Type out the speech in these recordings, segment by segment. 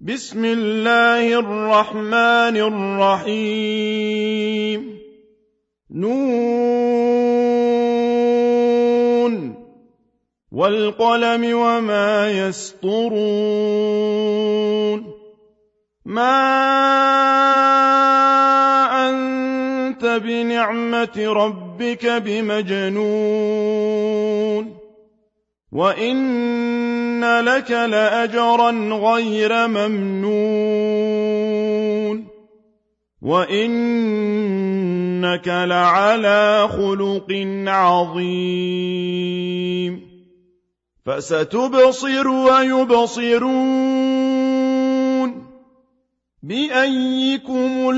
بسم الله الرحمن الرحيم نون والقلم وما يسطرون ما أنت بنعمة ربك بمجنون وإن لك لأجرا غير ممنون وإنك لعلى خلق عظيم فستبصر ويبصرون بأيكم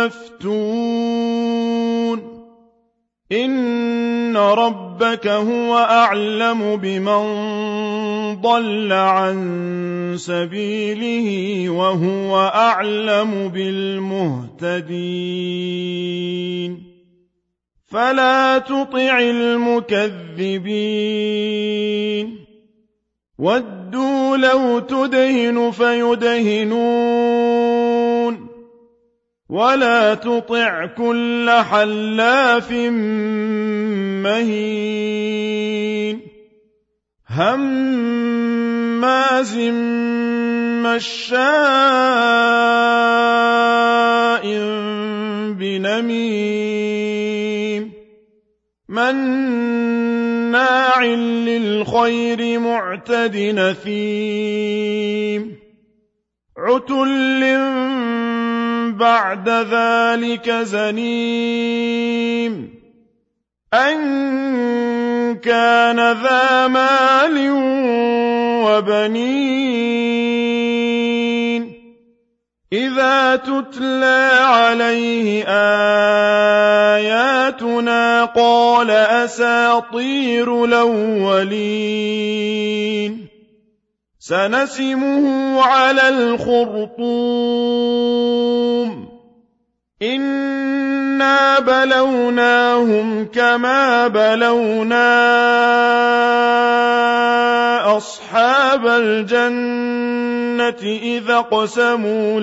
المفتون إن ربك هو أعلم بمن ضل عن سبيله وهو أعلم بالمهتدين فلا تطع المكذبين ودوا لو تدهن فيدهنون ولا تطع كل حلاف مهين هماز مشاء بنميم مناع للخير معتد نثيم عتل بعد ذلك زنيم أن كان ذا مال وبنين إذا تتلى عليه آياتنا قال أساطير الأولين سنسمه على الخرطوم إنا بلوناهم كما بلونا أصحاب الجنة إذا اقسموا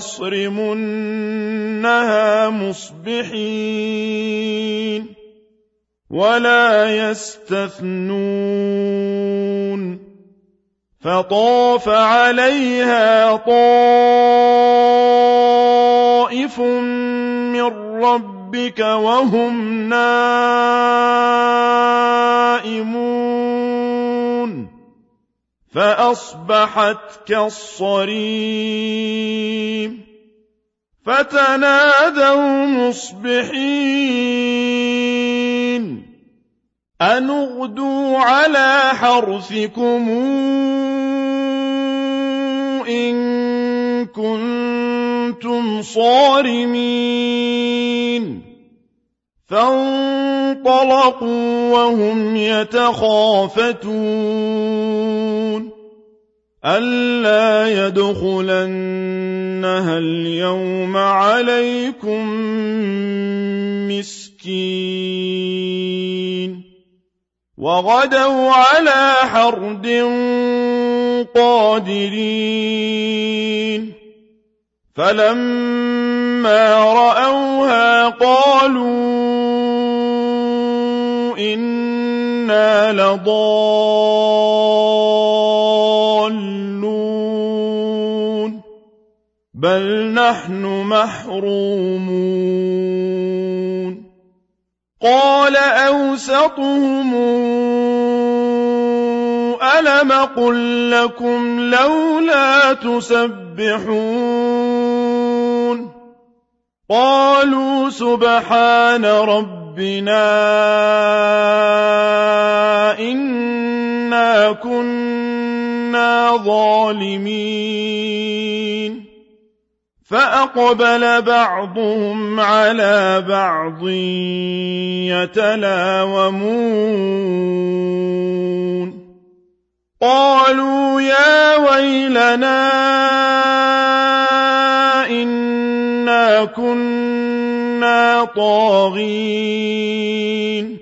ليصرمنها مصبحين ولا يستثنون فطاف عليها طائف من ربك وهم نائمون فأصبحت كالصريم فتنادوا مصبحين أن اغدوا على حرثكم إن كنتم صارمين فانطلقوا وهم يتخافتون ألا يدخلنها اليوم عليكم مسكين وغدوا على حرد قادرين فلما رأوها قالوا إنا لضالون بل نحن محرومون قال أوسطهم ألم قل لكم لولا تسبحون قالوا سبحان ربنا إنا كنا ظالمين فأقبل بعضهم على بعض يتلاومون قالوا يا ويلنا إنا كنا طاغين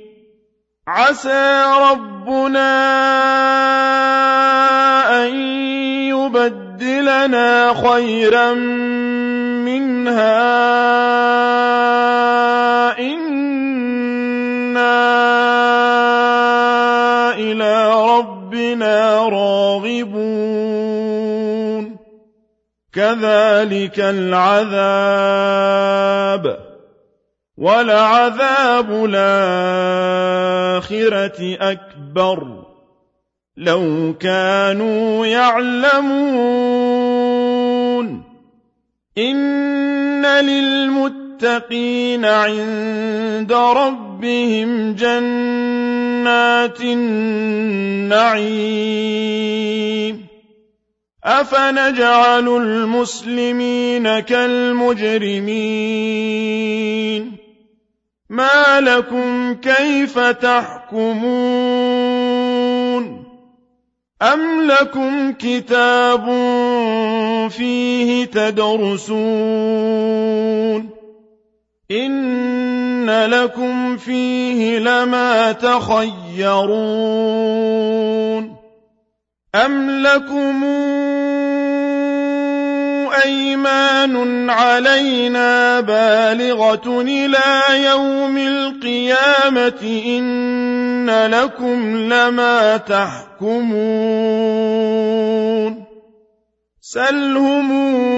عسى ربنا أن يبدل يبدلنا خيرا منها إنا إلى ربنا راغبون كذلك العذاب ولعذاب الآخرة أكبر لو كانوا يعلمون إن للمتقين عند ربهم جنات النعيم أفنجعل المسلمين كالمجرمين ما لكم كيف تحكمون أم لكم كتاب فيه تدرسون إن لكم فيه لما تخيرون أم لكم أيمان علينا بالغة إلى يوم القيامة إن لكم لما تحكمون سلهم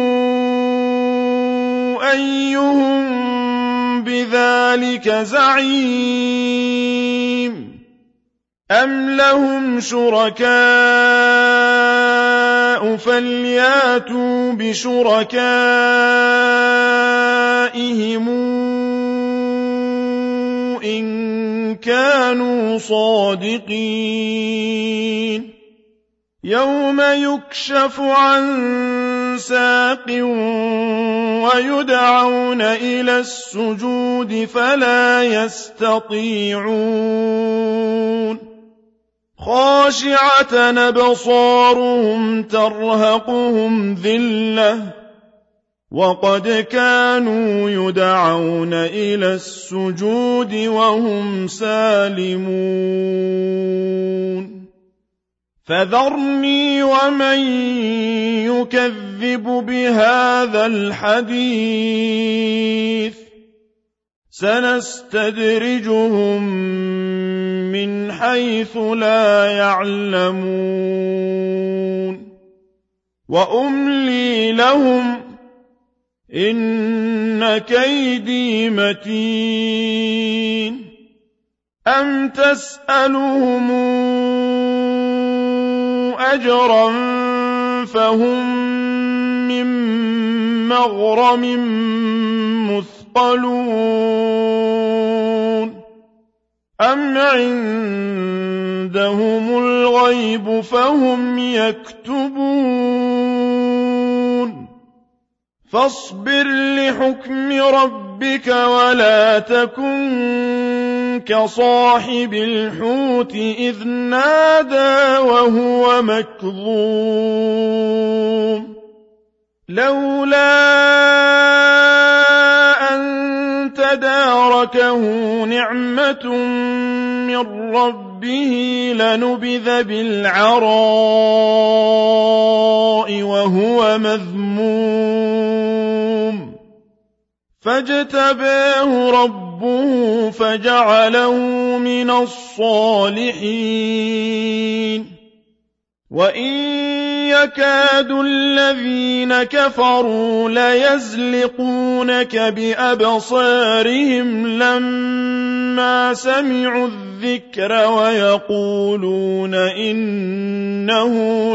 أيهم بذلك زعيم أم لهم شركاء فلياتوا بشركائهم إن كانوا صادقين يوم يكشف عن ساق ويدعون إلى السجود فلا يستطيعون خاشعة أبصارهم ترهقهم ذلة وقد كانوا يدعون إلى السجود وهم سالمون فذرني ومن يكذب بهذا الحديث سنستدرجهم من حيث لا يعلمون وأملي لهم إن كيدي متين أم تسألهم أجرا فهم من مغرم مثقلون أم عندهم الغيب فهم يكتبون فاصبر لحكم ربك ولا تكن كصاحب الحوت إذ نادى وهو مكظوم لولا أن تداركه نعمة من ربه لنبذ بالعراء وهو مذموم فاجتباه ربه فجعله من الصالحين وإن يكاد الذين كفروا ليزلقونك بأبصارهم لما سمعوا الذكر ويقولون إنه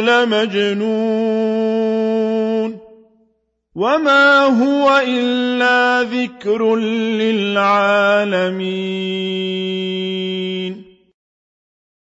لمجنون وما هو إلا ذكر للعالمين